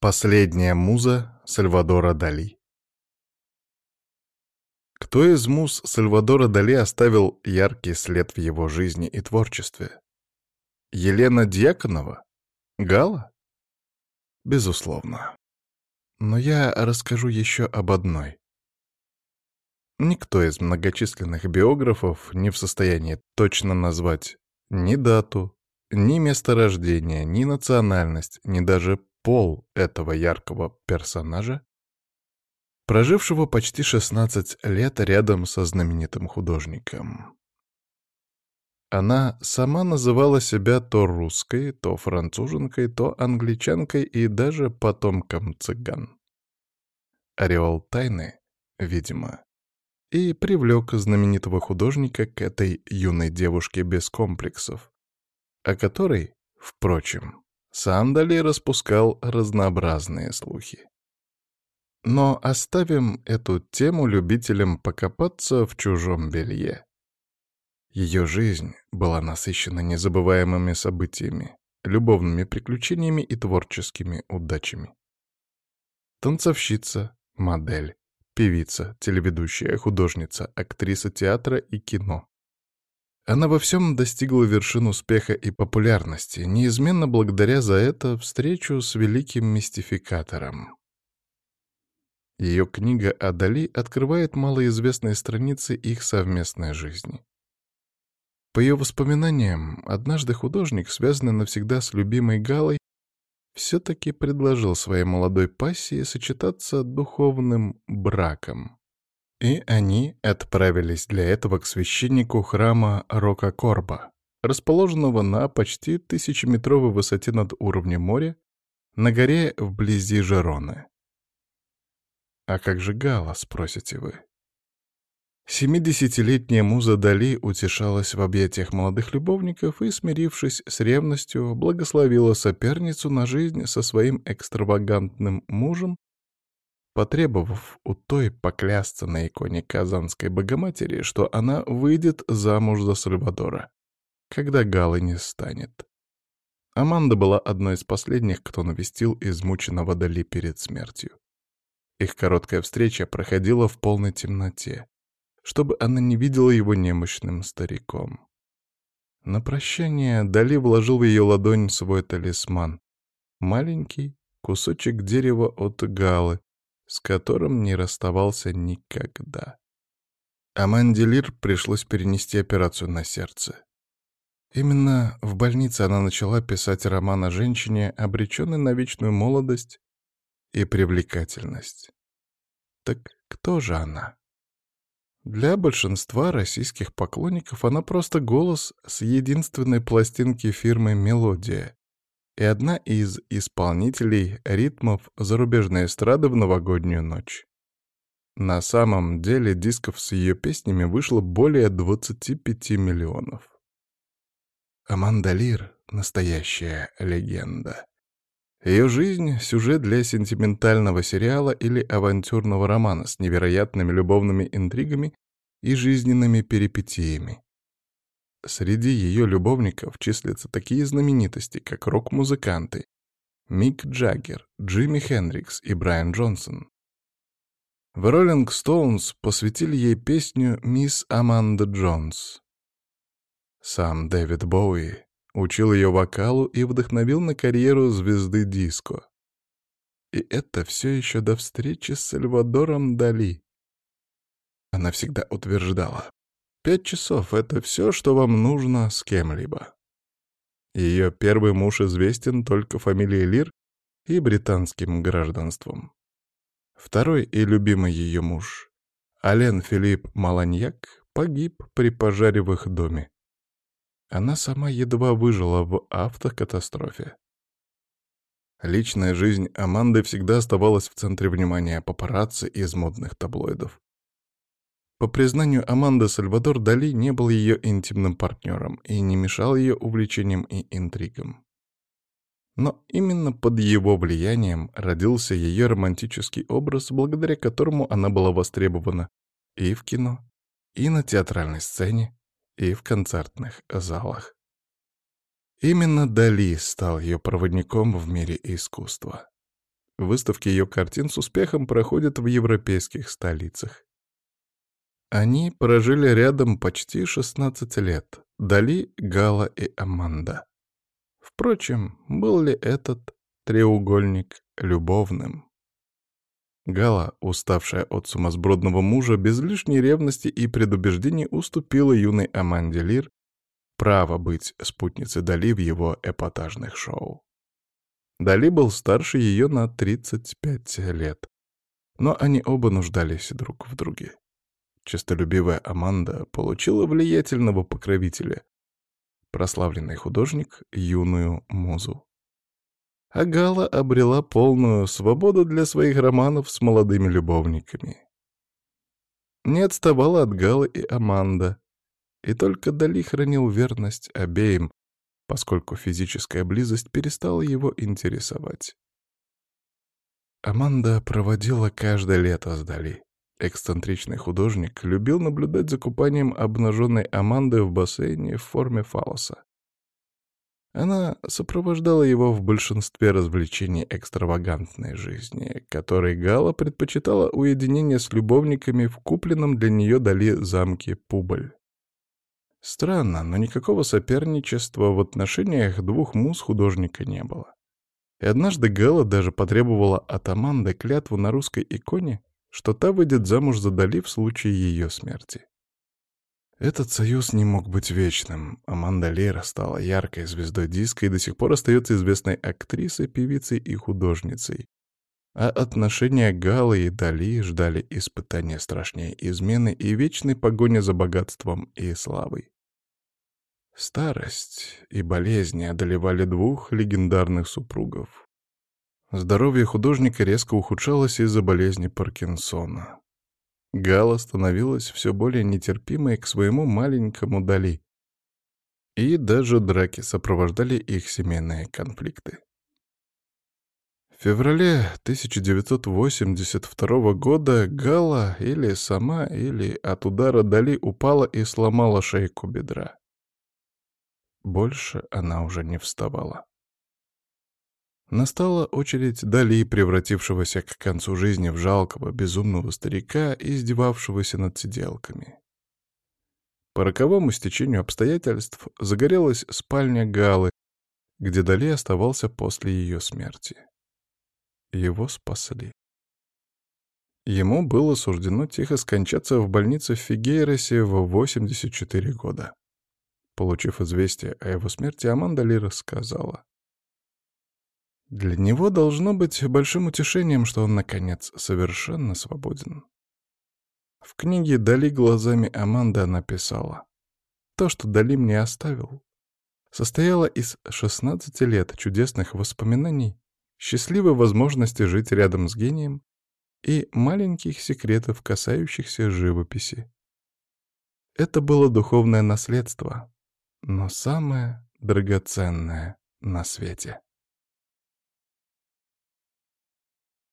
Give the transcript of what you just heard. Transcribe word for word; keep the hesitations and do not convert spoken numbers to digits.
Последняя муза Сальвадора Дали. Кто из муз Сальвадора Дали оставил яркий след в его жизни и творчестве? Елена Дьяконова? Гала? Безусловно. Но я расскажу еще об одной. Никто из многочисленных биографов не в состоянии точно назвать ни дату, ни место рождения, ни национальность, ни даже пол этого яркого персонажа, прожившего почти шестнадцать лет рядом со знаменитым художником. Она сама называла себя то русской, то француженкой, то англичанкой и даже потомком цыган. Ореол тайны, видимо, и привлек знаменитого художника к этой юной девушке без комплексов, о которой, впрочем, сам Дали распускал разнообразные слухи. Но оставим эту тему любителям покопаться в чужом белье. Ее жизнь была насыщена незабываемыми событиями, любовными приключениями и творческими удачами. Танцовщица, модель, певица, телеведущая, художница, актриса театра и кино. Она во всем достигла вершин успеха и популярности, неизменно благодаря за это встречу с великим мистификатором. Ее книга о Дали открывает малоизвестные страницы их совместной жизни. По ее воспоминаниям, однажды художник, связанный навсегда с любимой Галой, все-таки предложил своей молодой пассии сочетаться духовным браком. И они отправились для этого к священнику храма Рока-Корба, расположенного на почти тысячеметровой высоте над уровнем моря, на горе вблизи Жероны. А как же Гала, спросите вы? Семидесятилетняя муза Дали утешалась в объятиях молодых любовников и, смирившись с ревностью, благословила соперницу на жизнь со своим экстравагантным мужем, потребовав у той поклясться на иконе Казанской Богоматери, что она выйдет замуж за Сальвадора, когда Галы не станет. Аманда была одной из последних, кто навестил измученного Дали перед смертью. Их короткая встреча проходила в полной темноте, чтобы она не видела его немощным стариком. На прощание Дали вложил в ее ладонь свой талисман — маленький кусочек дерева от Галы, с которым не расставался никогда. Аманде Лир пришлось перенести операцию на сердце. Именно в больнице она начала писать роман о женщине, обреченной на вечную молодость и привлекательность. Так кто же она? Для большинства российских поклонников она просто голос с единственной пластинки фирмы «Мелодия» и одна из исполнителей ритмов зарубежной эстрады в новогоднюю ночь. На самом деле дисков с ее песнями вышло более двадцати пяти миллионов. Аманда Лир — настоящая легенда. Ее жизнь — сюжет для сентиментального сериала или авантюрного романа с невероятными любовными интригами и жизненными перипетиями. Среди ее любовников числятся такие знаменитости, как рок-музыканты Мик Джаггер, Джимми Хендрикс и Брайан Джонсон. В Rolling Stones посвятили ей песню «Мисс Аманда Джонс». Сам Дэвид Боуи учил ее вокалу и вдохновил на карьеру звезды диско. И это все еще до встречи с Сальвадором Дали. Она всегда утверждала: «Пять часов — это все, что вам нужно с кем-либо». Ее первый муж известен только фамилией Лир и британским гражданством. Второй и любимый ее муж, Ален Филипп Маланьяк, погиб при пожаре в их доме. Она сама едва выжила в автокатастрофе. Личная жизнь Аманды всегда оставалась в центре внимания папарацци из модных таблоидов. По признанию Аманды, Сальвадор Дали не был ее интимным партнером и не мешал ее увлечениям и интригам. Но именно под его влиянием родился ее романтический образ, благодаря которому она была востребована и в кино, и на театральной сцене, и в концертных залах. Именно Дали стал ее проводником в мире искусства. Выставки ее картин с успехом проходят в европейских столицах. Они прожили рядом почти шестнадцать лет. Дали, Гала и Аманда. Впрочем, был ли этот треугольник любовным? Гала, уставшая от сумасбродного мужа, без лишней ревности и предубеждений уступила юной Аманде Лир право быть спутницей Дали в его эпатажных шоу. Дали был старше ее на тридцать пять лет, но они оба нуждались друг в друге. Честолюбивая Аманда получила влиятельного покровителя, прославленный художник, юную музу. А Гала обрела полную свободу для своих романов с молодыми любовниками. Не отставала от Галы и Аманда, и только Дали хранил верность обеим, поскольку физическая близость перестала его интересовать. Аманда проводила каждое лето с Дали. Эксцентричный художник любил наблюдать за купанием обнаженной Аманды в бассейне в форме фаллоса. Она сопровождала его в большинстве развлечений экстравагантной жизни, которой Гала предпочитала уединение с любовниками в купленном для нее Дали замке Публь. Странно, но никакого соперничества в отношениях двух муз художника не было. И однажды Гала даже потребовала от Аманды клятву на русской иконе, что та выйдет замуж за Дали в случае ее смерти. Этот союз не мог быть вечным. Аманда Лир стала яркой звездой диска и до сих пор остается известной актрисой, певицей и художницей. А отношения Галы и Дали ждали испытания страшнее измены и вечной погони за богатством и славой. Старость и болезни одолевали двух легендарных супругов. Здоровье художника резко ухудшалось из-за болезни Паркинсона. Гала становилась все более нетерпимой к своему маленькому Дали. И даже драки сопровождали их семейные конфликты. В феврале тысяча девятьсот восемьдесят второго года Гала или сама, или от удара Дали упала и сломала шейку бедра. Больше она уже не вставала. Настала очередь Дали, превратившегося к концу жизни в жалкого, безумного старика, издевавшегося над сиделками. По роковому стечению обстоятельств загорелась спальня Галы, где Дали оставался после ее смерти. Его спасли. Ему было суждено тихо скончаться в больнице в Фигейросе в восемьдесят четыре года. Получив известие о его смерти, Аманда Лир сказала: «Для него должно быть большим утешением, что он, наконец, совершенно свободен». В книге «Дали глазами Аманды» она писала: «То, что Дали мне оставил, состояло из шестнадцати лет чудесных воспоминаний, счастливой возможности жить рядом с гением и маленьких секретов, касающихся живописи. Это было духовное наследство, но самое драгоценное на свете».